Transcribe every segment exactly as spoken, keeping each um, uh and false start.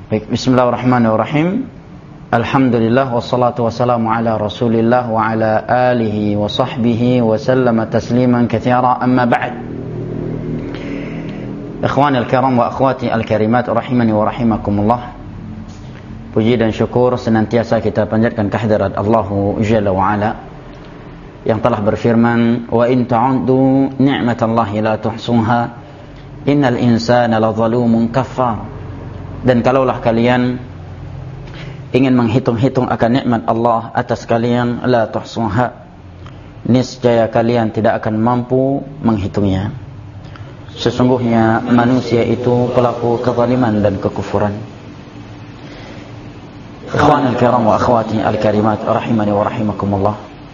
Baik, bismillahirrahmanirrahim. Alhamdulillah wassalatu wassalamu ala Rasulillah wa ala alihi wa sahbihi wa sallama tasliman katsira, amma ba'd. Ikhwani al-kiram wa akhwati al-karimat rahimani wa rahimakumullah. Puji dan syukur senantiasa kita panjatkan kehadirat Allah Jalla wa Ala yang telah berfirman, wa in ta'uddu ni'matallahi la tuhsuha innal insana ladzalumun kafar. Dan kalaulah kalian ingin menghitung-hitung akan nikmat Allah atas kalian, la tuhsuha, niscaya kalian tidak akan mampu menghitungnya. Sesungguhnya manusia itu pelaku kezaliman dan kekufuran. Ikhwan al-kiram wa akhwati al-karimat rahimani wa rahimakumullah.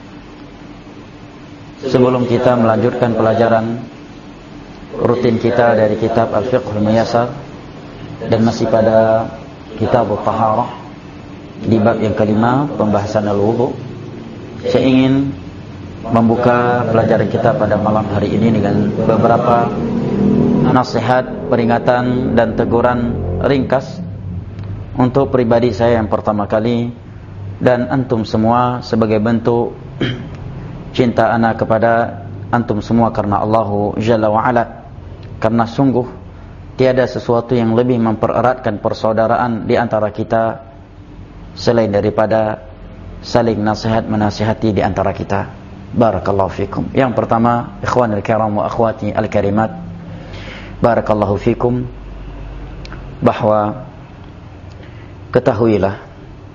Sebelum kita melanjutkan pelajaran rutin kita dari kitab Al-Fiqhul Muyassar dan masih pada kitab Al-Taharah di bab yang kelima, pembahasan al-wudu, saya ingin membuka pelajaran kita pada malam hari ini dengan beberapa nasihat, peringatan dan teguran ringkas untuk pribadi saya yang pertama kali dan antum semua sebagai bentuk cinta ana kepada antum semua karena Allah Jalla wa Ala. Karena sungguh tiada sesuatu yang lebih mempereratkan persaudaraan di antara kita selain daripada saling nasihat menasihati di antara kita. Barakallahu fikum. Yang pertama, ikhwanil kiram wa akhwati al-karimat, barakallahu fikum, bahwa ketahuilah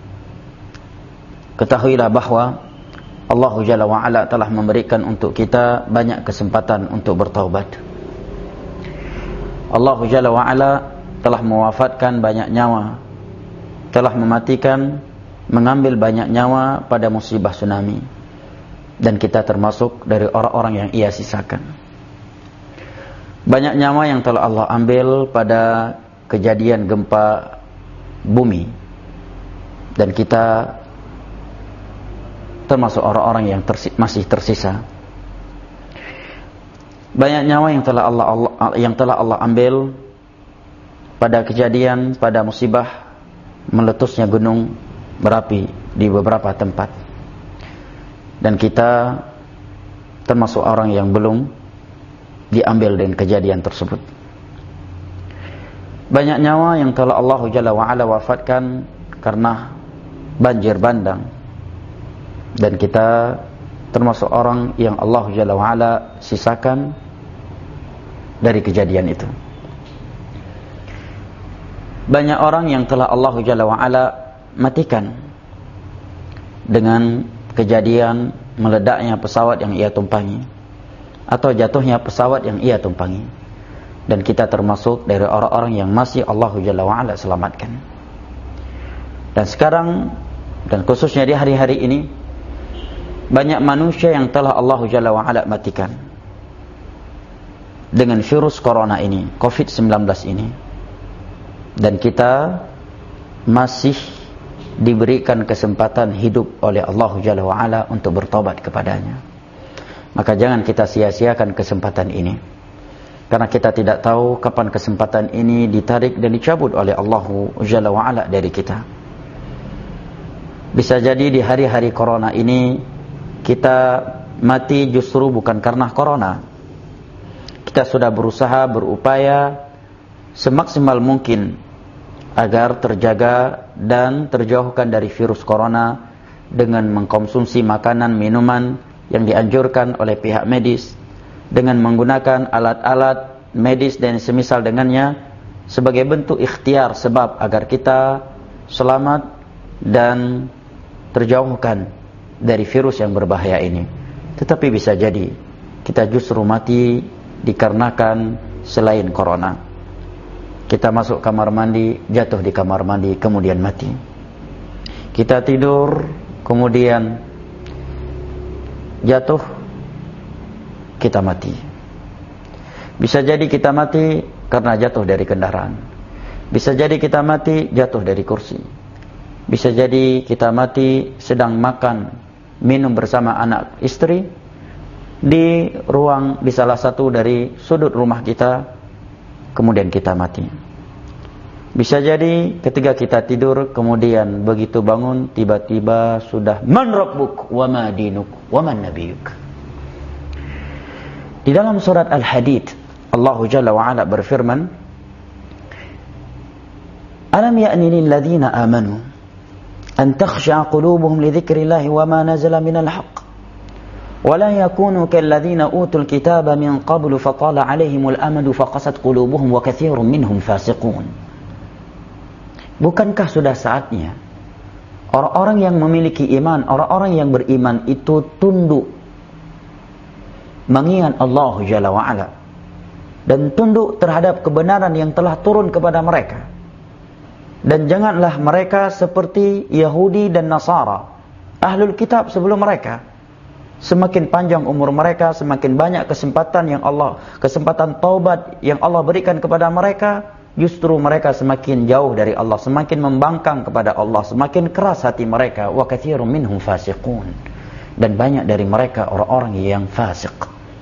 ketahuilah bahwa Allah Jalla wa Ala telah memberikan untuk kita banyak kesempatan untuk bertaubat. Allah Jalla wa Ala telah mewafatkan banyak nyawa, telah mematikan, mengambil banyak nyawa pada musibah tsunami, dan kita termasuk dari orang-orang yang ia sisakan. Banyak nyawa yang telah Allah ambil pada kejadian gempa bumi, dan kita termasuk orang-orang yang tersi- masih tersisa. Banyak nyawa yang telah Allah, Allah yang telah Allah ambil pada kejadian, pada musibah meletusnya gunung berapi di beberapa tempat. Dan kita termasuk orang yang belum diambil dengan kejadian tersebut. Banyak nyawa yang telah Allah Jalla wa Ala wafatkan karena banjir bandang. Dan kita termasuk orang yang Allah Jalla wa Ala sisakan dari kejadian itu. Banyak orang yang telah Allah Jalla wa Ala matikan dengan kejadian meledaknya pesawat yang ia tumpangi atau jatuhnya pesawat yang ia tumpangi. Dan kita termasuk dari orang-orang yang masih Allah Jalla wa Ala selamatkan. Dan sekarang, dan khususnya di hari-hari ini, banyak manusia yang telah Allah Jalla wa Ala matikan dengan virus corona ini, covid sembilan belas ini. Dan kita masih diberikan kesempatan hidup oleh Allah Jalla wa Ala untuk bertobat kepadanya. Maka jangan kita sia-siakan kesempatan ini, karena kita tidak tahu kapan kesempatan ini ditarik dan dicabut oleh Allah Jalla wa Ala dari kita. Bisa jadi di hari-hari corona ini kita mati justru bukan karena corona. Kita sudah berusaha, berupaya semaksimal mungkin agar terjaga dan terjauhkan dari virus corona dengan mengkonsumsi makanan, minuman yang dianjurkan oleh pihak medis, dengan menggunakan alat-alat medis dan semisal dengannya sebagai bentuk ikhtiar sebab agar kita selamat dan terjauhkan dari virus yang berbahaya ini. Tetapi bisa jadi kita justru mati dikarenakan selain corona. Kita masuk kamar mandi, jatuh di kamar mandi, kemudian mati. Kita tidur, kemudian jatuh, kita mati. Bisa jadi kita mati karena jatuh dari kendaraan. Bisa jadi kita mati jatuh dari kursi. Bisa jadi kita mati sedang makan, minum bersama anak istri di ruang, di salah satu dari sudut rumah kita, kemudian kita mati. Bisa jadi ketika kita tidur, kemudian begitu bangun, tiba-tiba sudah man rabbuk, wa ma dinuk, wa man nabiyuk. Di dalam surat Al-Hadid, Allah Jalla wa Ala berfirman, Alam ya'ni lil ladzina amanu an takhsha'a qulubuhum li dzikrillahi wa ma nazala minal haqq wa la yakunu kal ladzina utul kitaba min qablu fatala 'alaihimul amadu faqasat qulubuhum wa katsirun minhum fasiqun. Bukankah sudah saatnya orang-orang yang memiliki iman, orang-orang yang beriman itu tunduk mengingat Allah Jalla wa Ala dan tunduk terhadap kebenaran yang telah turun kepada mereka. Dan janganlah mereka seperti Yahudi dan Nasara, Ahlul Kitab sebelum mereka. Semakin panjang umur mereka, semakin banyak kesempatan yang Allah, kesempatan taubat yang Allah berikan kepada mereka, justru mereka semakin jauh dari Allah, semakin membangkang kepada Allah, semakin keras hati mereka. Wa katsirun minhum fasiqun. Dan banyak dari mereka orang-orang yang fasik.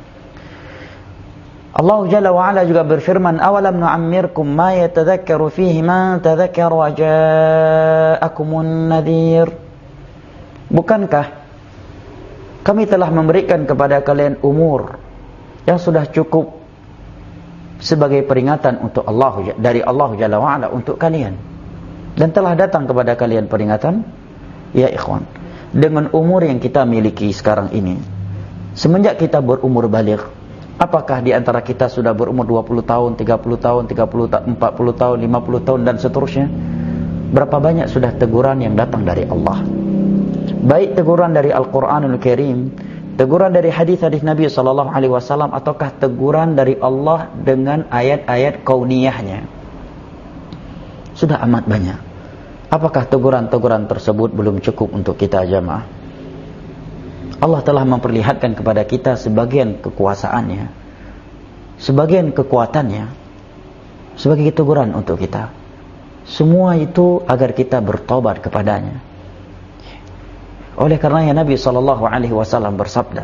Allah Jalla wa Ala juga berfirman, awalam nu'ammirkum ma yatadhakkaru fihi man tadhakkara wa ja'akumun nadhir. Bukankah kami telah memberikan kepada kalian umur yang sudah cukup sebagai peringatan untuk Allah, dari Allah Jalla wa Ala untuk kalian, dan telah datang kepada kalian peringatan. Ya ikhwan, dengan umur yang kita miliki sekarang ini, semenjak kita berumur baligh, apakah di antara kita sudah berumur dua puluh tahun, tiga puluh tahun, tiga puluh, empat puluh tahun, lima puluh tahun dan seterusnya? Berapa banyak sudah teguran yang datang dari Allah? Baik teguran dari Al-Qur'anul Karim, teguran dari hadis-hadis Nabi sallallahu alaihi wasallam, ataukah teguran dari Allah dengan ayat-ayat kauniyahnya? Sudah amat banyak. Apakah teguran-teguran tersebut belum cukup untuk kita jamaah? Allah telah memperlihatkan kepada kita sebagian kekuasaannya, sebagian kekuatannya, sebagai teguran untuk kita. Semua itu agar kita bertobat kepadanya. Oleh karenanya Nabi sallallahu alaihi wasallam bersabda,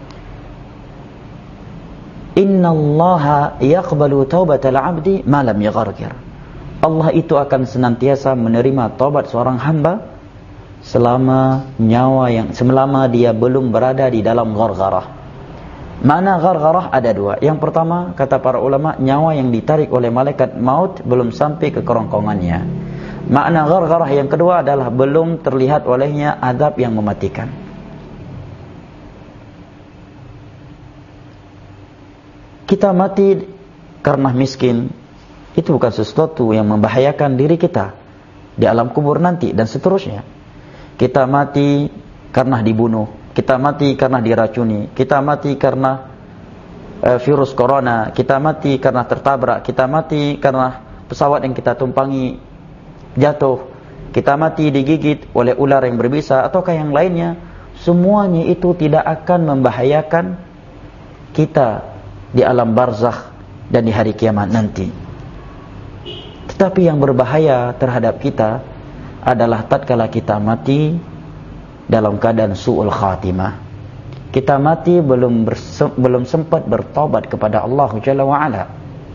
Innallaha yaqbalu taubatal 'abdi ma lam yaghargir. Allah itu akan senantiasa menerima taubat seorang hamba selama nyawa yang selama dia belum berada di dalam ghargharah. Mana ghargharah ada dua. Yang pertama, kata para ulama, nyawa yang ditarik oleh malaikat maut belum sampai ke kerongkongannya. Makna ghargharah yang kedua adalah belum terlihat olehnya azab yang mematikan. Kita mati karena miskin, itu bukan sesuatu yang membahayakan diri kita di alam kubur nanti dan seterusnya. Kita mati karena dibunuh, kita mati karena diracuni, kita mati karena uh, virus corona, kita mati karena tertabrak, kita mati karena pesawat yang kita tumpangi jatuh, kita mati digigit oleh ular yang berbisa ataukah yang lainnya. Semuanya itu tidak akan membahayakan kita di alam barzakh dan di hari kiamat nanti. Tetapi yang berbahaya terhadap kita adalah tatkala kita mati dalam keadaan su'ul khatimah. Kita mati belum belum sempat bertobat kepada Allah Jalla wa Ala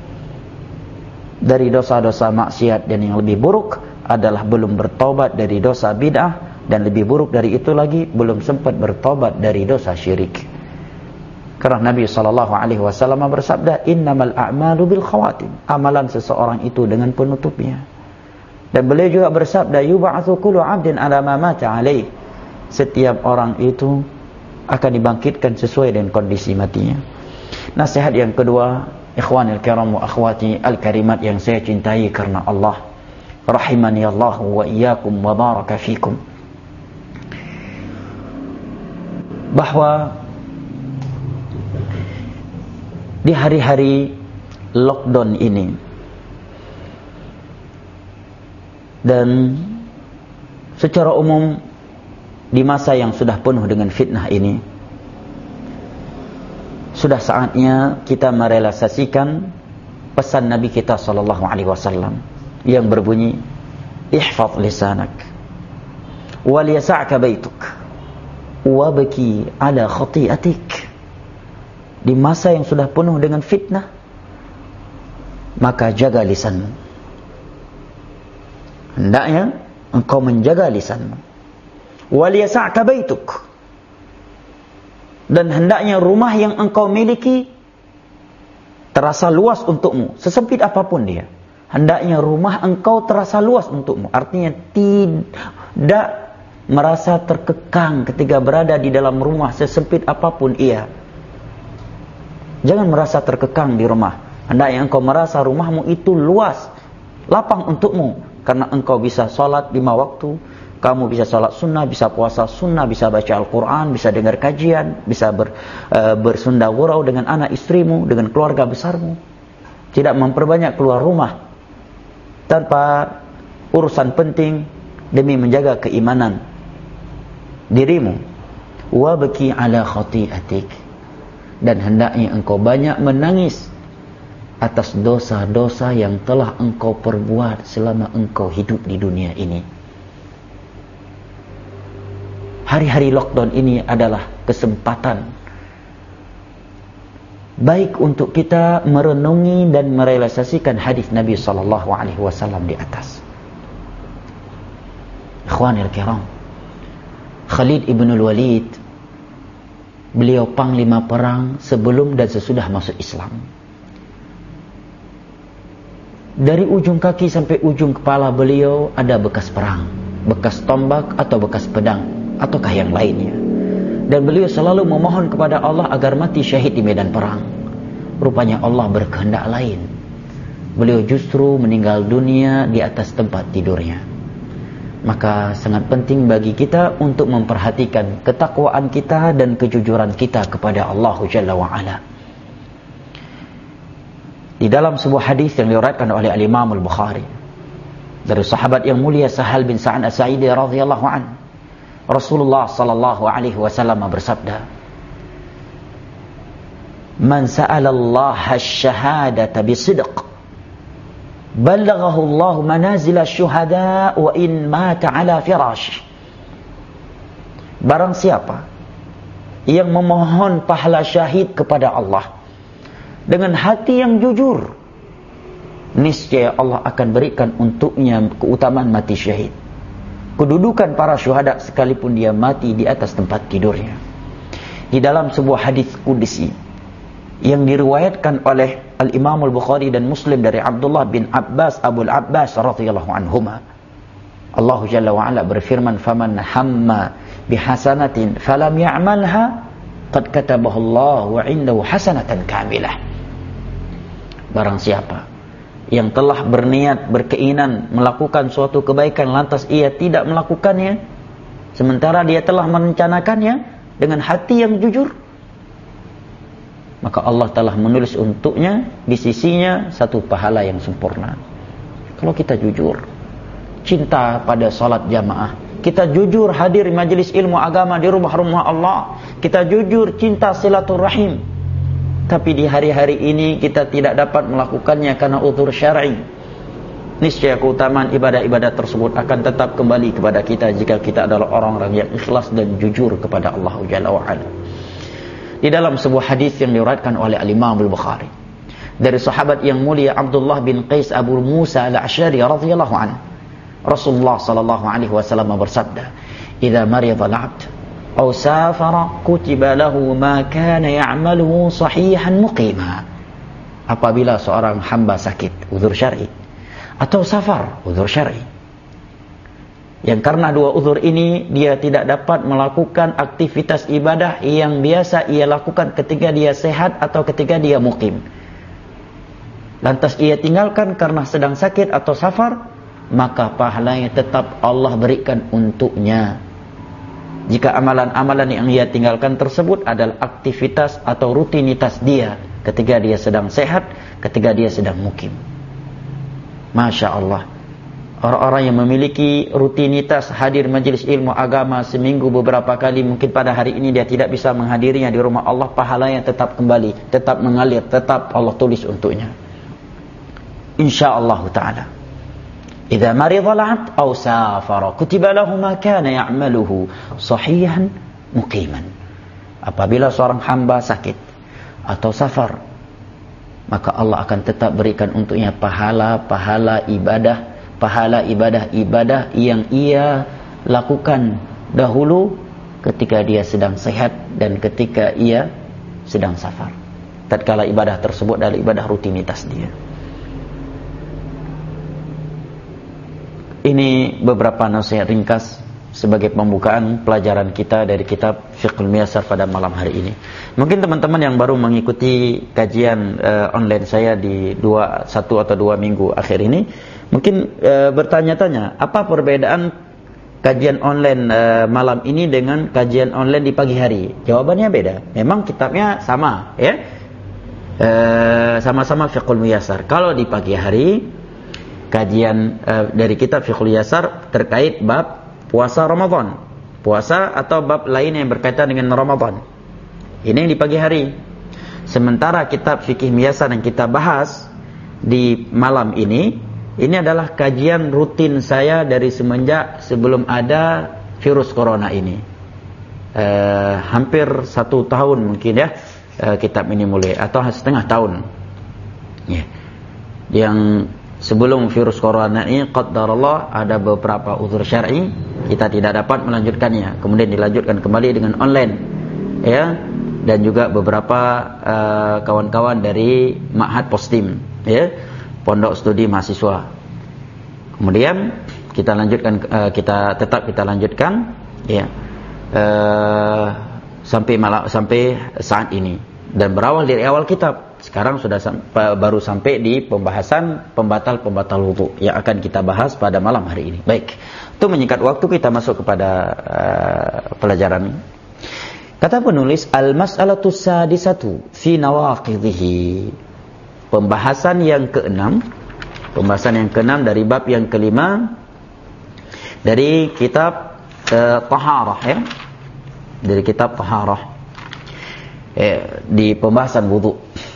dari dosa-dosa maksiat, dan yang lebih buruk adalah belum bertobat dari dosa bid'ah, dan lebih buruk dari itu lagi belum sempat bertobat dari dosa syirik. Karena Nabi sallallahu alaihi wasallam bersabda, innamal a'malu bil khawatim. Amalan seseorang itu dengan penutupnya. Dan beliau juga bersabda, yub'atsu kullu 'abdin 'ala ma mata 'alaih. Setiap orang itu akan dibangkitkan sesuai dengan kondisi matinya. Nasihat yang kedua, ikhwanil kiram wa akhwati al-karimat yang saya cintai karena Allah, rahimani Allah wa iyyakum wa baraka fikum, bahwa di hari-hari lockdown ini dan secara umum di masa yang sudah penuh dengan fitnah ini, sudah saatnya kita merealisasikan pesan Nabi kita sallallahu alaihi wasallam yang berbunyi, ihfaz lisanak wal yas'aka baituk wabki ala khati'atik. Di masa yang sudah penuh dengan fitnah, maka jaga lisanmu, Hendaknya engkau menjaga lisanmu. Wal yasa'ka baituk. Dan hendaknya rumah yang engkau miliki terasa luas untukmu, sesempit apapun dia. Hendaknya rumah engkau terasa luas untukmu. Artinya tidak merasa terkekang ketika berada di dalam rumah sesempit apapun ia. Jangan merasa terkekang di rumah. Hendaknya engkau merasa rumahmu itu luas, lapang untukmu, karena engkau bisa sholat lima waktu, kamu bisa sholat sunnah, bisa puasa sunnah, bisa baca Al-Quran, bisa dengar kajian, bisa ber, e, bersunda gurau dengan anak istrimu, dengan keluarga besarmu. Tidak memperbanyak keluar rumah tanpa urusan penting demi menjaga keimanan dirimu. Wabki ala khati'atik. Dan hendaknya engkau banyak menangis atas dosa-dosa yang telah engkau perbuat selama engkau hidup di dunia ini. Hari-hari lockdown ini adalah kesempatan baik untuk kita merenungi dan merealisasikan hadis Nabi sallallahu alaihi wasallam di atas. Ikhwanil kiram, Khalid ibn al-Walid, beliau panglima perang sebelum dan sesudah masuk Islam. Dari ujung kaki sampai ujung kepala beliau ada bekas perang, bekas tombak atau bekas pedang, ataukah yang lainnya. Dan beliau selalu memohon kepada Allah agar mati syahid di medan perang. Rupanya Allah berkehendak lain. Beliau justru meninggal dunia di atas tempat tidurnya. Maka sangat penting bagi kita untuk memperhatikan ketakwaan kita dan kejujuran kita kepada Allah Jalla wa'ala. Di dalam sebuah hadis yang diriwayatkan oleh Al-Imam Al-Bukhari dari sahabat yang mulia Sahal bin Sa'ad As-Sa'idi radhiyallahu anhu, Rasulullah sallallahu alaihi wasallam bersabda, "Man sa'ala Allah asy-syahadata bisidq, ballaghahu Allah manazil asy-syuhada wa in mata 'ala firash." Barang siapa yang memohon pahala syahid kepada Allah dengan hati yang jujur, niscaya Allah akan berikan untuknya keutamaan mati syahid, kedudukan para syuhada sekalipun dia mati di atas tempat tidurnya. Di dalam sebuah hadis qudsi yang diriwayatkan oleh Al-Imam Al-Bukhari dan Muslim dari Abdullah bin Abbas Abul Abbas radhiyallahu anhuma, Allah Jalla wa ala berfirman, "Faman hamma bihasanatin falam ya'malha qad katabahu Allah wa 'indahu hasanatan kamilah." Barang siapa yang telah berniat, berkeinginan melakukan suatu kebaikan lantas ia tidak melakukannya, sementara dia telah merencanakannya dengan hati yang jujur, maka Allah telah menulis untuknya di sisinya satu pahala yang sempurna. Kalau kita jujur cinta pada salat jamaah, kita jujur hadir majelis ilmu agama di rumah-rumah Allah, kita jujur cinta silaturahim, tapi di hari-hari ini kita tidak dapat melakukannya karena uzur syar'i, niscaya keutamaan ibadah-ibadah tersebut akan tetap kembali kepada kita jika kita adalah orang-orang yang ikhlas dan jujur kepada Allah Jalla wa ala. Di dalam sebuah hadis yang diriwayatkan oleh Al-Imam Al-Bukhari dari sahabat yang mulia Abdullah bin Qais Abu Musa Al-Asy'ari radhiyallahu anhu, Rasulullah sallallahu alaihi wasallam bersabda, "Idza marida al-'abd aw safara kutiba lahu ma kana ya'maluhu sahihan muqima." Apabila seorang hamba sakit, uzur syar'i, atau safar, uzur syar'i, yang karena dua uzur ini dia tidak dapat melakukan aktivitas ibadah yang biasa ia lakukan ketika dia sehat atau ketika dia muqim, lantas ia tinggalkan karena sedang sakit atau safar, maka pahalanya tetap Allah berikan untuknya. Jika amalan-amalan yang ia tinggalkan tersebut adalah aktivitas atau rutinitas dia ketika dia sedang sehat, ketika dia sedang mukim. Masya Allah, orang-orang yang memiliki rutinitas hadir majelis ilmu agama seminggu beberapa kali, mungkin pada hari ini dia tidak bisa menghadirinya di rumah Allah, pahalanya tetap kembali, tetap mengalir, tetap Allah tulis untuknya, insyaallah ta'ala. Idza marida al-'abd aw safara kutiba lahu ma kana ya'maluhu sahihan muqiman. Apabila seorang hamba sakit atau safar, maka Allah akan tetap berikan untuknya pahala-pahala ibadah, pahala ibadah-ibadah yang ia lakukan dahulu ketika dia sedang sehat dan ketika ia sedang safar. Tatkala ibadah tersebut adalah ibadah rutinitas dia. Ini beberapa nasihat ringkas sebagai pembukaan pelajaran kita dari kitab Fiqhul Muyassar pada malam hari ini. Mungkin teman-teman yang baru mengikuti kajian uh, online saya di dua, satu atau dua minggu akhir ini, mungkin uh, bertanya-tanya, apa perbedaan kajian online uh, malam ini dengan kajian online di pagi hari? Jawabannya beda. Memang kitabnya sama, ya, uh, sama-sama Fiqhul Muyassar. Kalau di pagi hari, kajian uh, dari kitab Fiqhul Muyassar terkait bab puasa Ramadan, puasa atau bab lain yang berkaitan dengan Ramadan. Ini yang di pagi hari. Sementara kitab Fikih Muyassar yang kita bahas di malam ini, ini adalah kajian rutin saya dari semenjak sebelum ada virus corona ini. Uh, hampir satu tahun mungkin ya, uh, kitab ini mulai, atau setengah tahun. Yeah. Yang sebelum virus corona ini, qadarullah, ada beberapa uzur syar'i, kita tidak dapat melanjutkannya. Kemudian dilanjutkan kembali dengan online, ya, dan juga beberapa kawan-kawan uh, dari Ma'had Postim, ya, pondok studi mahasiswa. Kemudian kita lanjutkan, uh, kita tetap kita lanjutkan, ya, uh, sampai malam, sampai saat ini, dan berawal dari awal kitab. Sekarang sudah sampai, baru sampai di pembahasan pembatal-pembatal wudu yang akan kita bahas pada malam hari ini. Baik, untuk menyingkat waktu kita masuk kepada uh, pelajaran. Kata penulis, al-mas'alatu sadisatu fi nawaqidhihi. Pembahasan yang keenam, pembahasan yang keenam dari bab yang kelima dari kitab uh, Taharah, ya, dari kitab Taharah, eh, di pembahasan wudu.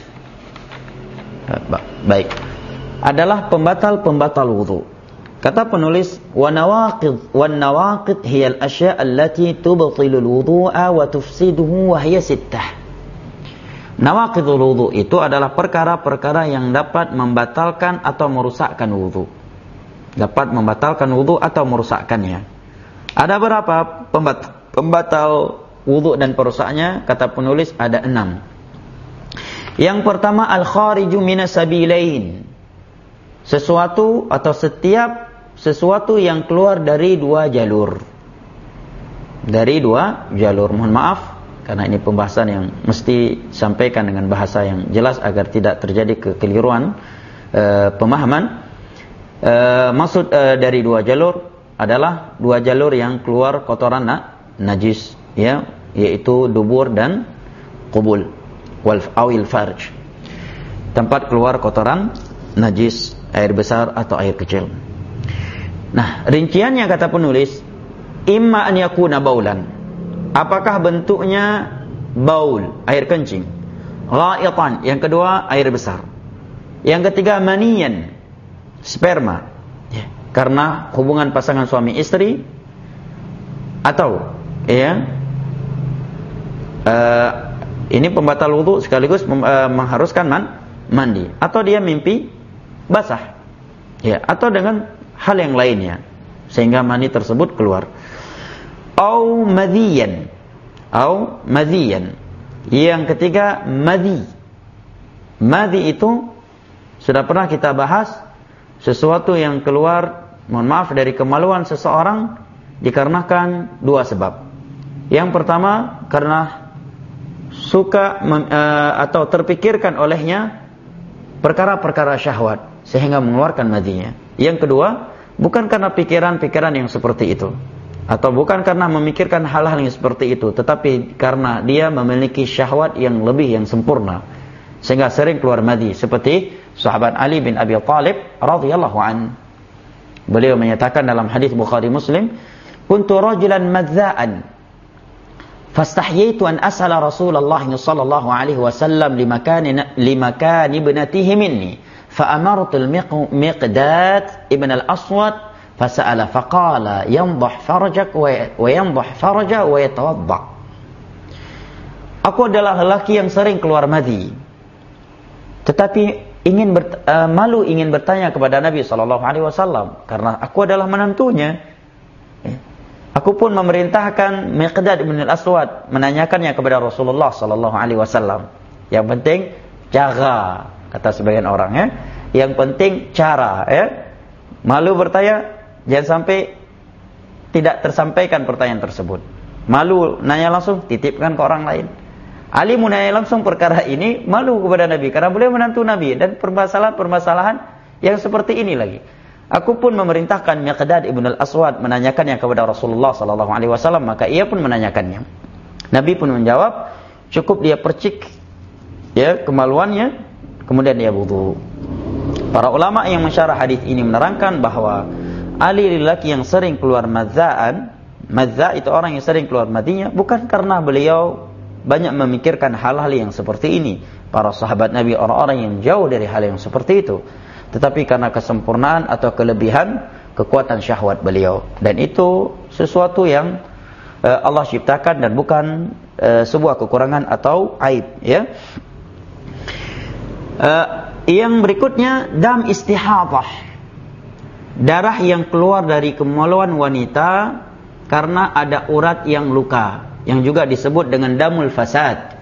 Baik, adalah pembatal-pembatal wudu. Kata penulis, wa nawaqid wa nawaqid hiya al-asya' allati tubtilu al-wudu'a wa tufsiduhu wa hiya sittah. Nawaqidul wudu itu adalah perkara-perkara yang dapat membatalkan atau merusakkan wudu. Dapat membatalkan wudu atau merusakkannya. Ada berapa pembatal, pembatal wudu dan perusaknya? Kata penulis ada enam. Yang pertama, al-khariju minas sabilain. Sesuatu atau setiap sesuatu yang keluar dari dua jalur. Dari dua jalur. Mohon maaf, karena ini pembahasan yang mesti sampaikan dengan bahasa yang jelas agar tidak terjadi kekeliruan e, pemahaman. E, maksud e, dari dua jalur adalah dua jalur yang keluar kotoran na, najis, ya, yaitu dubur dan qubul. Wal awil farj, tempat keluar kotoran najis, air besar atau air kecil. Nah, rinciannya kata penulis, imma an yakuna baulan, apakah bentuknya baul, air kencing, ghaitan, yang kedua air besar, yang ketiga maniyan, sperma, ya, karena hubungan pasangan suami istri, atau ya uh, ini pembatal wudu sekaligus mem, uh, mengharuskan man, mandi, atau dia mimpi basah, ya, atau dengan hal yang lainnya sehingga mani tersebut keluar. Au madhiyan, au madhiyan. Yang ketiga madhi. Madhi itu sudah pernah kita bahas, sesuatu yang keluar, mohon maaf, dari kemaluan seseorang dikarenakan dua sebab. Yang pertama, karena suka mem, uh, atau terpikirkan olehnya perkara-perkara syahwat sehingga mengeluarkan madhinya. Yang kedua, bukan karena pikiran-pikiran yang seperti itu, atau bukan karena memikirkan hal-hal yang seperti itu, tetapi karena dia memiliki syahwat yang lebih, yang sempurna, sehingga sering keluar madhi. Seperti sahabat Ali bin Abi Thalib radhiyallahu an, beliau menyatakan dalam hadis Bukhari Muslim, kuntu rajulan madza'an fastahyaitu an as'ala Rasulullah sallallahu alaihi wasallam limakan limakan ibnatihi minni fa'amartu al-Miqdad ibn al-Aswad fasa'ala faqala yanḍah farjak wa yanḍah farja wa yatawadda. Aku adalah lelaki yang sering keluar madhi, tetapi ingin ber, uh, malu ingin bertanya kepada Nabi sallallahu alaihi wasallam karena aku adalah menantunya. Aku pun memerintahkan Miqdad bin al-Aswad menanyakannya kepada Rasulullah sallallahu alaihi wasallam. Yang penting cara, kata sebagian orang ya. Yang penting cara ya. Malu bertanya, jangan sampai tidak tersampaikan pertanyaan tersebut. Malu nanya langsung, titipkan ke orang lain. Ali menanya langsung perkara ini, malu kepada Nabi karena beliau menantu Nabi dan permasalahan-permasalahan yang seperti ini lagi. Aku pun memerintahkan Miqdad ibn al-Aswad menanyakannya kepada Rasulullah sallallahu alaihi wasallam, maka ia pun menanyakannya. Nabi pun menjawab, cukup dia percik ya kemaluannya, kemudian dia wudu. Para ulama yang mensyarah hadis ini menerangkan bahwa Ali lelaki yang sering keluar madzaan, madza itu orang yang sering keluar madinya, bukan karena beliau banyak memikirkan hal-hal yang seperti ini. Para sahabat Nabi orang-orang yang jauh dari hal yang seperti itu, tetapi karena kesempurnaan atau kelebihan kekuatan syahwat beliau. Dan itu sesuatu yang uh, Allah ciptakan dan bukan uh, sebuah kekurangan atau aib ya. Uh, yang berikutnya dam istihadah, darah yang keluar dari kemaluan wanita karena ada urat yang luka, yang juga disebut dengan damul fasad.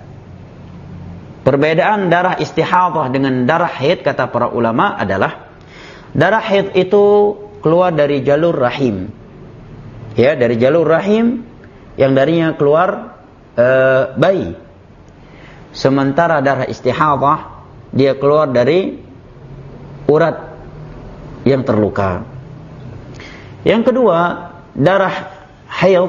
Perbedaan darah istihadah dengan darah haid kata para ulama adalah darah haid itu keluar dari jalur rahim. Ya, dari jalur rahim yang darinya keluar e, bayi. Sementara darah istihadah dia keluar dari urat yang terluka. Yang kedua, darah haid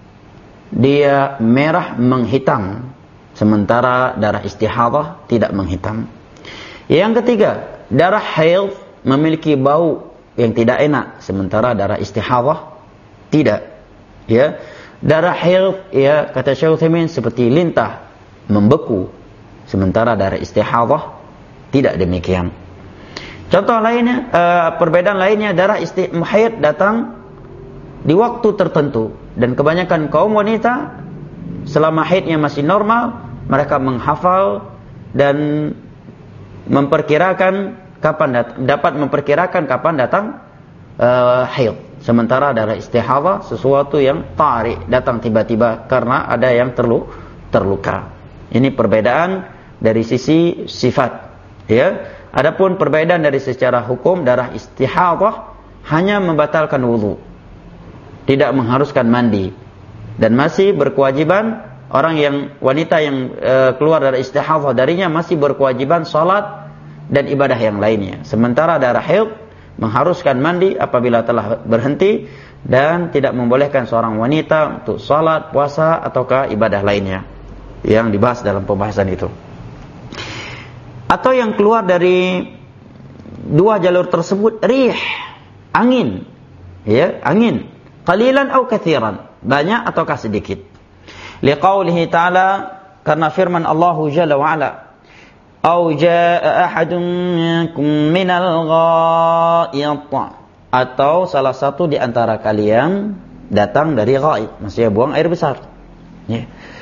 dia merah menghitam, sementara darah istihadah tidak menghitam. Yang ketiga, darah haid memiliki bau yang tidak enak, sementara darah istihadah tidak. Ya, darah haid ya kata Syekh Utsaimin seperti lintah membeku, sementara darah istihadah tidak demikian. Contoh lainnya, uh, perbedaan lainnya, darah haid datang di waktu tertentu dan kebanyakan kaum wanita selama haidnya masih normal, mereka menghafal dan memperkirakan kapan dat- dapat memperkirakan kapan datang uh, haid. Sementara darah istihadah sesuatu yang tari, datang tiba-tiba karena ada yang terlu- terluka. Ini perbedaan dari sisi sifat. Ya, adapun perbedaan dari secara hukum, darah istihadah hanya membatalkan wudu, tidak mengharuskan mandi, dan masih berkewajiban orang yang wanita yang e, keluar dari istihadah darinya masih berkewajiban salat dan ibadah yang lainnya. Sementara darah haid mengharuskan mandi apabila telah berhenti dan tidak membolehkan seorang wanita untuk salat, puasa ataukah ibadah lainnya yang dibahas dalam pembahasan itu. Atau yang keluar dari dua jalur tersebut, rih, angin, ya, angin, qalilan atau katsiran, banyak ataukah sedikit. Liqaulihi ta'ala, karena firman Allah Jalla wa Ala, "Au jaa'a ahadun minkum minal ghaid," atau salah satu di antara kalian datang dari ghaid, maksudnya buang air besar. Ya.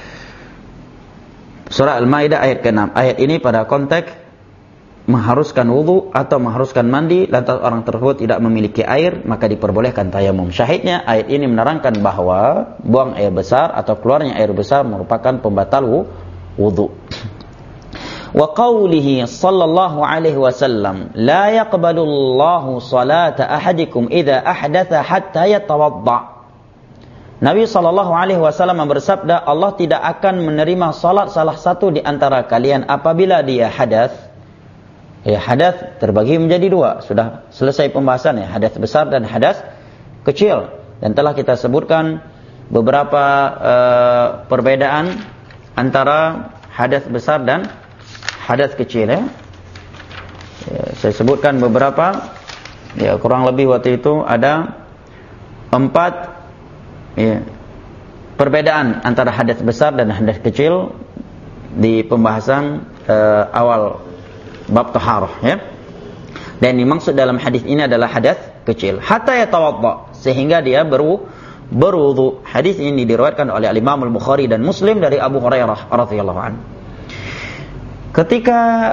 Surah Al-Maidah ayat keenam. Ayat ini pada konteks mengharuskan wudu atau mengharuskan mandi, lantas orang tersebut tidak memiliki air, maka diperbolehkan tayamum. Syahidnya ayat ini menerangkan bahwa buang air besar atau keluarnya air besar merupakan pembatal wudu. Wa qawlihi sallallahu alaihi wasallam, la yaqbalu Allahu salata ahadikum idza ahdatha hatta yatawadda. Nabi sallallahu alaihi wasallam bersabda, Allah tidak akan menerima salat salah satu di antara kalian apabila dia hadas. Ya, hadas terbagi menjadi dua. Sudah selesai pembahasan ya, hadas besar dan hadas kecil. Dan telah kita sebutkan beberapa uh, perbedaan antara hadas besar dan hadas kecil ya. Ya, saya sebutkan beberapa. Ya, kurang lebih waktu itu ada empat ya, perbedaan antara hadas besar dan hadas kecil di pembahasan uh, awal bab taharah ya. Dan dimaksud dalam hadis ini adalah hadas kecil. Hatta yatawadda, sehingga dia beru berwudu. Hadis ini diriwayatkan oleh Imam Al-Bukhari dan Muslim dari Abu Hurairah radhiyallahu anhu. Ketika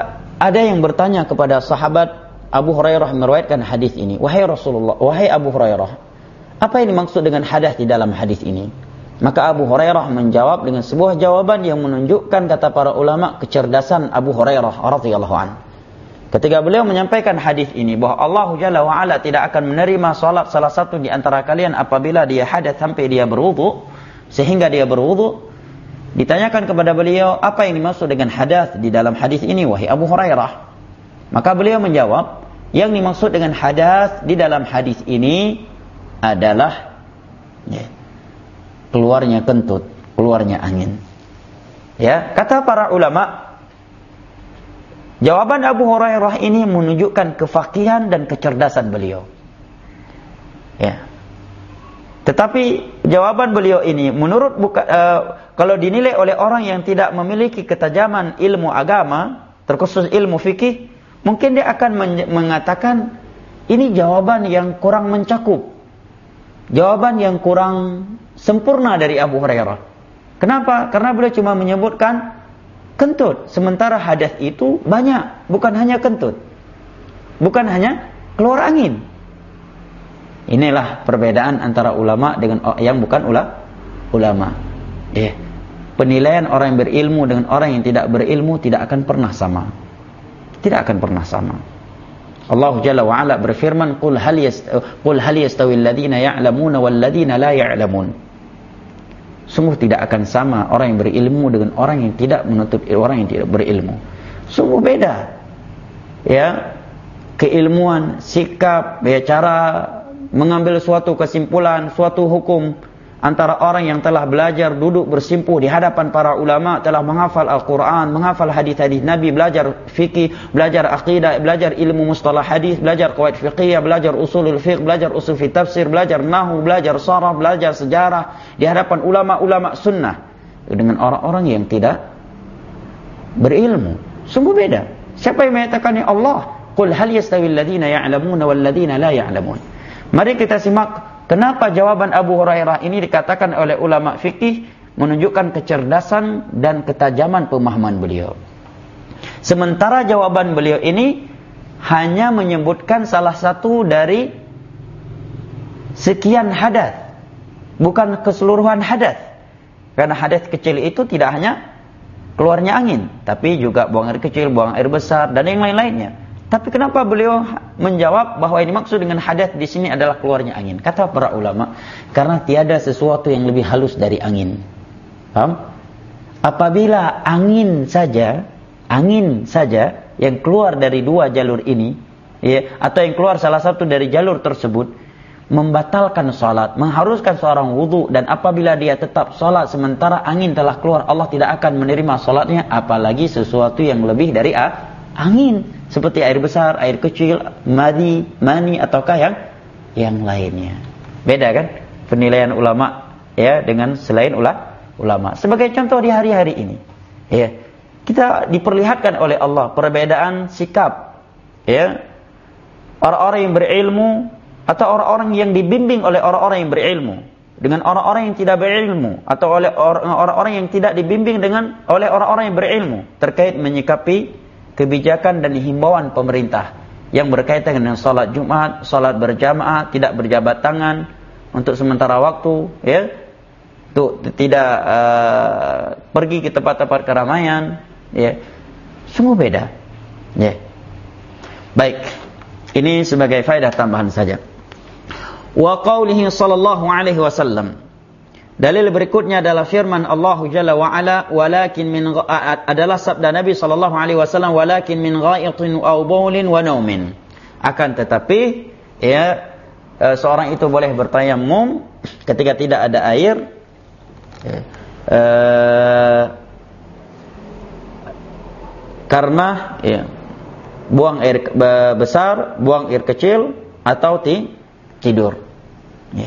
ada yang bertanya kepada sahabat Abu Hurairah meriwayatkan hadis ini, wahai Rasulullah, wahai Abu Hurairah, apa yang dimaksud dengan hadas di dalam hadis ini? Maka Abu Hurairah menjawab dengan sebuah jawaban yang menunjukkan, kata para ulama, kecerdasan Abu Hurairah radhiyallahu anhu. Ketika beliau menyampaikan hadis ini bahwa Allah Jalla wa Ala tidak akan menerima salat salah satu di antara kalian apabila dia hadas sampai dia berwudu, sehingga dia berwudu, ditanyakan kepada beliau, apa yang dimaksud dengan hadas di dalam hadis ini wahai Abu Hurairah? Maka beliau menjawab, yang dimaksud dengan hadas di dalam hadis ini adalah ya, keluarnya kentut, keluarnya angin. Ya, kata para ulama, jawaban Abu Hurairah ini menunjukkan kefaqihan dan kecerdasan beliau. Ya. Tetapi jawaban beliau ini menurut buka, uh, kalau dinilai oleh orang yang tidak memiliki ketajaman ilmu agama, terkhusus ilmu fikih, mungkin dia akan mengatakan ini jawaban yang kurang mencakup, jawaban yang kurang sempurna dari Abu Hurairah. Kenapa? Karena beliau cuma menyebutkan kentut, sementara hadas itu banyak, bukan hanya kentut, bukan hanya keluar angin. Inilah perbedaan antara ulama dengan yang bukan ula, ulama. Eh, penilaian orang yang berilmu dengan orang yang tidak berilmu tidak akan pernah sama. Tidak akan pernah sama. Allah Jalla wa Ala berfirman, "Qul hal yastawi qul hal yastawi alladziina ya'lamuuna wal ladziina la ya'lamuun." Sungguh tidak akan sama orang yang berilmu dengan orang yang tidak menuntut orang yang tidak berilmu. Sungguh beda. Ya, keilmuan, sikap, ya, cara mengambil suatu kesimpulan, suatu hukum antara orang yang telah belajar duduk bersimpuh di hadapan para ulama, telah menghafal Al-Quran, menghafal hadis-hadis Nabi, belajar fikih, belajar akidah, belajar ilmu mustalah hadis, belajar qawaid fiqhiyah, belajar usulul fiqh, belajar usul fi tafsir, belajar nahwu, belajar sharaf, belajar sejarah di hadapan ulama-ulama sunnah dengan orang-orang yang tidak berilmu. Sungguh beda. Siapa yang mengatakannya? Allah. Qul hal yastawi alladziina ya'lamuuna wal ladziina la ya'lamuun. Mari kita simak kenapa jawaban Abu Hurairah ini dikatakan oleh ulama fikih menunjukkan kecerdasan dan ketajaman pemahaman beliau. Sementara jawaban beliau ini hanya menyebutkan salah satu dari sekian hadas, bukan keseluruhan hadas. Karena hadas kecil itu tidak hanya keluarnya angin, tapi juga buang air kecil, buang air besar, dan yang lain-lainnya. Tapi kenapa beliau menjawab bahwa ini maksud dengan hadas di sini adalah keluarnya angin? Kata para ulama, karena tiada sesuatu yang lebih halus dari angin. Paham? Apabila angin saja, angin saja yang keluar dari dua jalur ini, ya, atau yang keluar salah satu dari jalur tersebut, membatalkan salat, mengharuskan seorang wudu, dan apabila dia tetap salat sementara angin telah keluar, Allah tidak akan menerima salatnya, apalagi sesuatu yang lebih dari a, angin. Seperti air besar, air kecil, madi, mani, ataukah yang yang lainnya. Beda kan penilaian ulama ya dengan selain ula, ulama. Sebagai contoh di hari-hari ini, ya, kita diperlihatkan oleh Allah perbedaan sikap, ya, orang-orang yang berilmu atau orang-orang yang dibimbing oleh orang-orang yang berilmu dengan orang-orang yang tidak berilmu, atau oleh orang-orang yang tidak dibimbing dengan oleh orang-orang yang berilmu terkait menyikapi kebijakan dan himbauan pemerintah yang berkaitan dengan salat Jumat, salat berjamaah, tidak berjabat tangan untuk sementara waktu, ya, tuh tidak uh, pergi ke tempat-tempat keramaian, ya, sungguh beda, ya. Baik, ini sebagai faedah tambahan saja. Wa qaulihi sallallahu alaihi wasallam. Dalil berikutnya adalah firman Allah Jalla wa Ala, walakin min adalah sabda Nabi sallallahu alaihi wasallam, walakin min ghaitin aw baulin wa naumin. Akan tetapi, ya, seorang itu boleh bertayammum ketika tidak ada air, ya, eh, karena ya, buang air besar, buang air kecil, atau ti, tidur. Ya.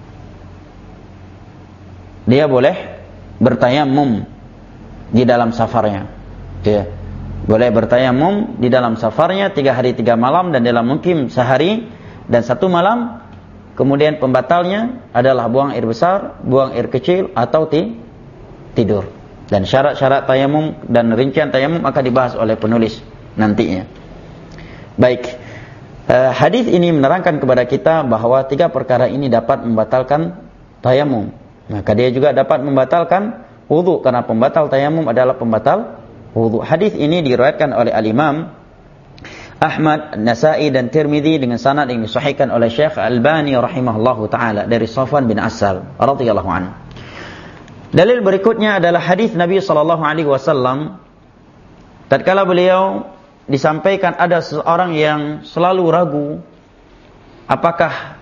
Dia boleh bertayamum di dalam safarnya, ya. Boleh bertayamum di dalam safarnya tiga hari tiga malam dan dalam mukim sehari dan satu malam. Kemudian pembatalnya adalah buang air besar, buang air kecil, atau ti, tidur. Dan syarat-syarat tayamum dan rincian tayamum akan dibahas oleh penulis nantinya. Baik, uh, hadis ini menerangkan kepada kita bahwa tiga perkara ini dapat membatalkan tayamum. Maka dia juga dapat membatalkan wudu, karena pembatal tayamum adalah pembatal wudu. Hadis ini diriwayatkan oleh Al-Imam Ahmad, Nasai dan Tirmidzi dengan sanad yang disahihkan oleh Syekh Albani rahimahullahu taala dari Safwan bin Asal radhiyallahu anhu. Dalil berikutnya adalah hadis Nabi sallallahu alaihi wasallam tatkala beliau disampaikan ada seseorang yang selalu ragu apakah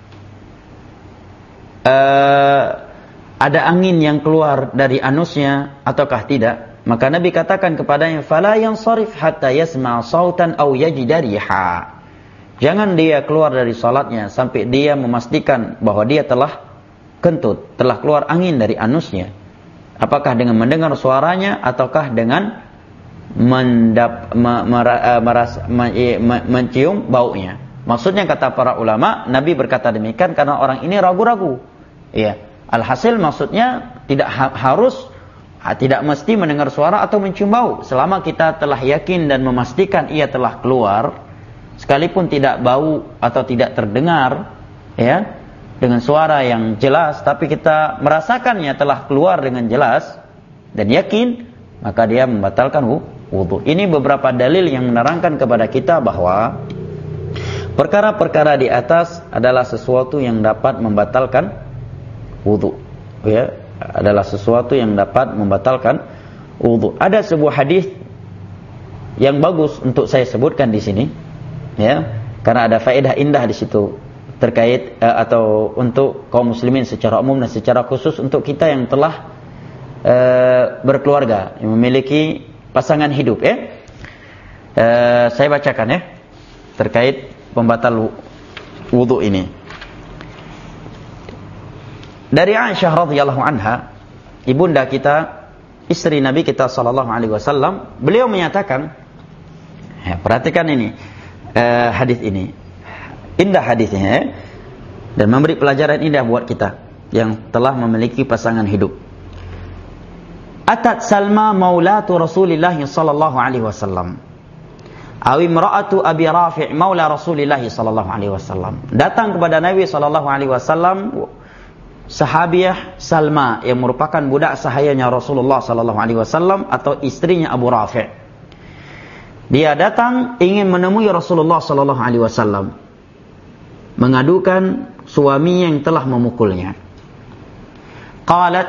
uh, ada angin yang keluar dari anusnya ataukah tidak. Maka Nabi katakan kepadanya, fala yansarif hatta yasma' sautan aw yajida riha. Jangan dia keluar dari salatnya sampai dia memastikan bahwa dia telah kentut, telah keluar angin dari anusnya. Apakah dengan mendengar suaranya ataukah dengan mendap, me, mer, meras, me, me, mencium baunya. Maksudnya kata para ulama, Nabi berkata demikian karena orang ini ragu-ragu. Iya, alhasil maksudnya tidak ha, harus tidak mesti mendengar suara atau mencium bau. Selama kita telah yakin dan memastikan ia telah keluar, sekalipun tidak bau atau tidak terdengar, ya, dengan suara yang jelas, tapi kita merasakannya telah keluar dengan jelas dan yakin, maka dia membatalkan wudu. Ini beberapa dalil yang menerangkan kepada kita bahwa perkara-perkara di atas adalah sesuatu yang dapat membatalkan wudu, ya. Adalah sesuatu yang dapat membatalkan wudu. Ada sebuah hadis yang bagus untuk saya sebutkan di sini, ya, karena ada faedah indah di situ terkait uh, atau untuk kaum muslimin secara umum dan secara khusus untuk kita yang telah uh, berkeluarga, yang memiliki pasangan hidup, ya. Uh, saya bacakan, ya, terkait pembatal wudu ini. Dari Aisyah radhiyallahu anha, ibunda kita, istri Nabi kita sallallahu alaihi wasallam, beliau menyatakan, ya, perhatikan ini uh, hadis ini, indah hadisnya, ya, dan memberi pelajaran indah buat kita yang telah memiliki pasangan hidup. Atat Salma maulatu Rasulillah sallallahu alaihi wasallam, aw imra'atu Abi Rafi' maula Rasulillah sallallahu alaihi wasallam. Datang kepada Nabi sallallahu alaihi wasallam sahabiah Salma yang merupakan budak sahayanya Rasulullah sallallahu alaihi wasallam atau istrinya Abu Rafi'. Dia datang ingin menemui Rasulullah sallallahu alaihi wasallam, mengadukan suaminya yang telah memukulnya. Qalat,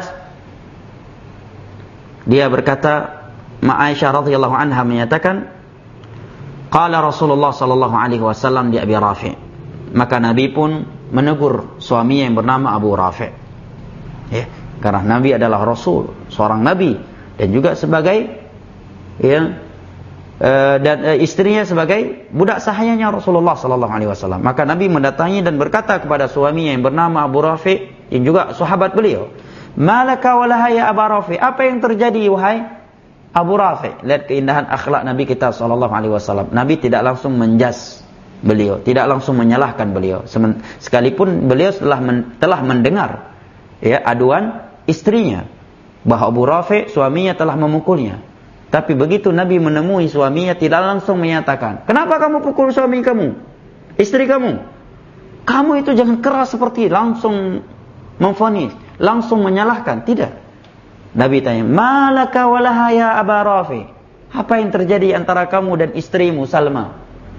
dia berkata, Ma Aisyah radhiyallahu anha menyatakan, qala Rasulullah sallallahu alaihi wasallam di Abi Rafi'. Maka Nabi pun menegur suaminya yang bernama Abu Rafi', ya, karena Nabi adalah Rasul, seorang Nabi, dan juga sebagai, ya, e, dan e, istrinya sebagai budak sahayanya Rasulullah sallallahu alaihi wasallam. Maka Nabi mendatangi dan berkata kepada suaminya yang bernama Abu Rafi', yang juga sahabat beliau, malaka walaha ya Abu Rafi', apa yang terjadi wahai Abu Rafi'? Lihat keindahan akhlak Nabi kita sallallahu alaihi wasallam. Nabi tidak langsung menjas beliau, tidak langsung menyalahkan beliau, sekalipun beliau telah men, telah mendengar, ya, aduan istrinya bahwa Abu Rafi' suaminya telah memukulnya. Tapi begitu Nabi menemui suaminya, tidak langsung menyatakan, kenapa kamu pukul suami kamu, istri kamu? Kamu itu jangan keras seperti, langsung memvonis, langsung menyalahkan. Tidak. Nabi tanya, malaka walaha ya Abu Rafi', apa yang terjadi antara kamu dan istrimu Salma?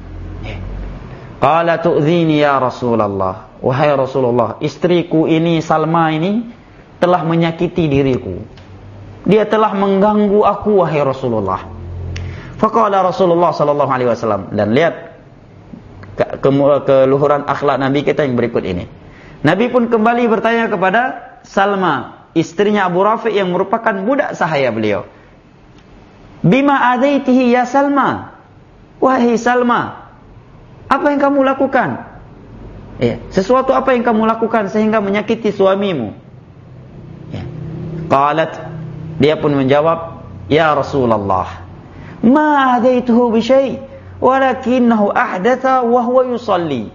Qala tu'dhini ya Rasulullah, wahai Rasulullah, istriku ini Salma ini telah menyakiti diriku, dia telah mengganggu aku wahai Rasulullah. Faqala Rasulullah sallallahu alaihi wasallam, dan lihat ke keluhuran akhlak Nabi kita yang berikut ini. Nabi pun kembali bertanya kepada Salma, istrinya Abu Rafi' yang merupakan budak sahaya beliau, bima adaitihi ya Salma, wahai Salma, apa yang kamu lakukan? Ya, sesuatu apa yang kamu lakukan sehingga menyakiti suamimu? Ya. Qalat, dia pun menjawab, ya Rasulullah, ma adaituhu bi syai' walakinnahu ahdatha wa huwa yusalli.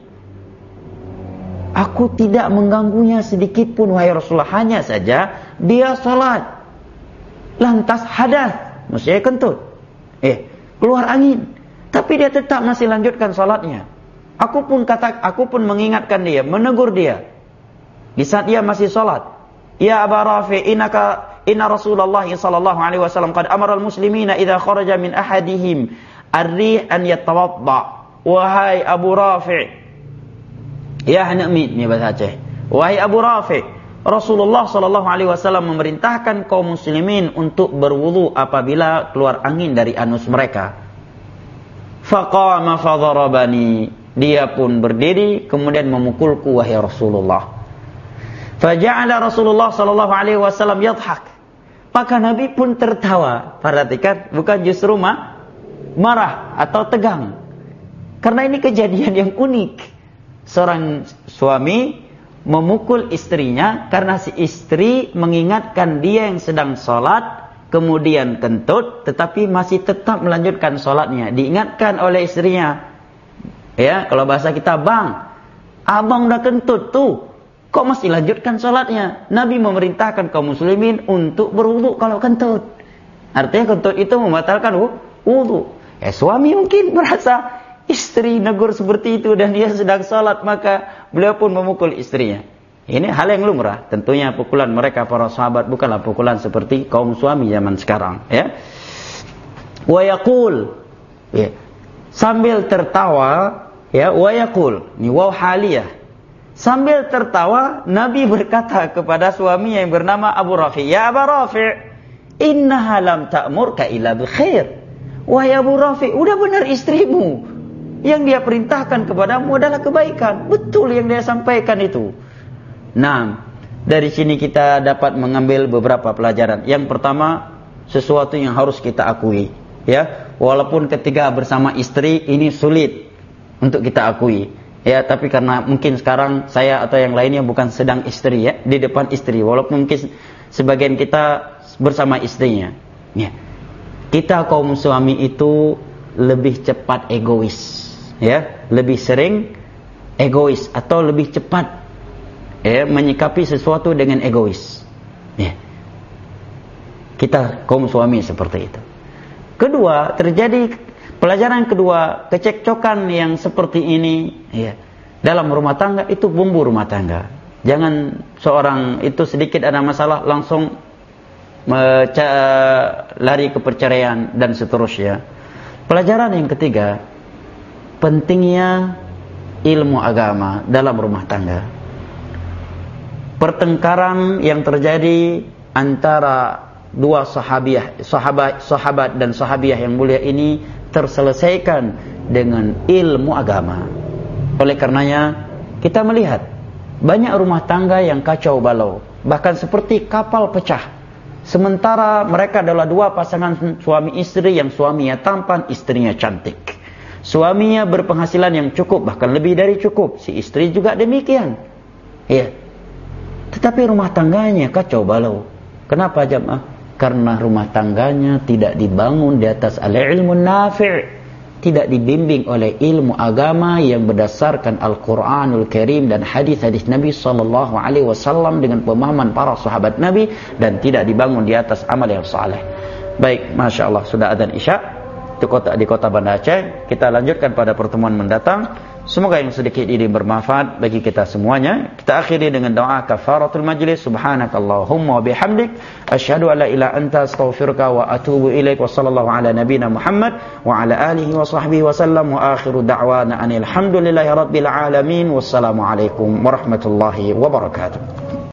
Aku tidak mengganggunya sedikit pun wahai Rasulullah, hanya saja dia salat lantas hadas, maksudnya kentut, eh keluar angin. tapi dia tetap masih lanjutkan salatnya. Aku pun kata, aku pun mengingatkan dia, menegur dia. Di saat dia masih salat, ya Aba Rafi, innaka inna Rasulullah sallallahu alaihi wasallam qad amara al-muslimina idza kharaja min ahadihim ar-rih an yatawadda. Wahai Abu Rafi, ya Hanamid, ni bahasa Aceh. Wahai Abu Rafi, Rasulullah sallallahu alaihi wasallam memerintahkan kaum muslimin untuk berwudu apabila keluar angin dari anus mereka. Faqama fadharabani. Dia pun berdiri kemudian memukulku wahai Rasulullah. Faja'ala Rasulullah sallallahu alaihi wasallam yadhhak. Maka Nabi pun tertawa. Perhatikan, bukan justru ma marah atau tegang. Karena ini kejadian yang unik. Seorang suami memukul istrinya karena si istri mengingatkan dia yang sedang sholat, kemudian kentut, tetapi masih tetap melanjutkan sholatnya. Diingatkan oleh istrinya. Ya, kalau bahasa kita, bang, abang udah kentut tuh, kok masih lanjutkan sholatnya? Nabi memerintahkan kaum muslimin untuk berwudu kalau kentut. Artinya kentut itu membatalkan wudu. Ya, suami mungkin merasa istri negur seperti itu dan dia sedang sholat, maka beliau pun memukul istrinya. Ini hal yang lumrah. Tentunya pukulan mereka para sahabat bukanlah pukulan seperti kaum suami zaman sekarang. Ya. Wa yaqul, ya, sambil tertawa, ya, wa yaqul, ini waw haliyah. Sambil tertawa, Nabi berkata kepada suami yang bernama Abu Rafi, ya Abu Rafi, innaha lam ta'murka illa bi khair. Wahai Abu Rafi, udah benar istrimu. Yang dia perintahkan kepadamu adalah kebaikan. Betul yang dia sampaikan itu. Nah, dari sini kita dapat mengambil beberapa pelajaran. Yang pertama, sesuatu yang harus kita akui, ya, walaupun ketika bersama istri ini sulit untuk kita akui, ya, tapi karena mungkin sekarang saya atau yang lainnya bukan sedang istri, ya, di depan istri, walaupun mungkin sebagian kita bersama istrinya, ya, kita kaum suami itu lebih cepat egois, ya, lebih sering egois atau lebih cepat, ya, menyikapi sesuatu dengan egois, ya. Kita kaum suami seperti itu. Kedua, terjadi pelajaran kedua, kecekcokan yang seperti ini, ya, dalam rumah tangga itu bumbu rumah tangga. Jangan seorang itu sedikit ada masalah langsung lari ke perceraian dan seterusnya. Pelajaran yang ketiga, pentingnya ilmu agama dalam rumah tangga. Pertengkaran yang terjadi antara dua sahabiah, sahabat, sahabat dan sahabiah yang mulia ini terselesaikan dengan ilmu agama. Oleh karenanya kita melihat banyak rumah tangga yang kacau balau, bahkan seperti kapal pecah. Sementara mereka adalah dua pasangan suami istri yang suaminya tampan, istrinya cantik. Suaminya berpenghasilan yang cukup, bahkan lebih dari cukup. Si istri juga demikian. Ya. Tetapi rumah tangganya kacau balau. Kenapa jamaah? Karena rumah tangganya tidak dibangun di atas al-ilmu nafi', tidak dibimbing oleh ilmu agama yang berdasarkan Al-Quranul Karim dan hadis-hadis Nabi sallallahu alaihi wasallam dengan pemahaman para sahabat Nabi, dan tidak dibangun di atas amal yang saleh. Baik, Masya Allah, sudah adzan Isya di kota, di kota Banda Aceh. Kita lanjutkan pada pertemuan mendatang. Semoga yang sedikit ini bermanfaat bagi kita semuanya. Kita akhiri dengan doa kafaratul majlis. Subhanakallahumma wa bihamdik, asyhadu an la ilaha anta astaghfiruka wa atubu ilaik. Wa sallallahu ala nabiyyina Muhammad wa ala alihi wa sahbihi wa sallam. Wa akhiru da'wana anil hamdulillahi rabbil alamin. Wassalamu alaikum warahmatullahi wabarakatuh.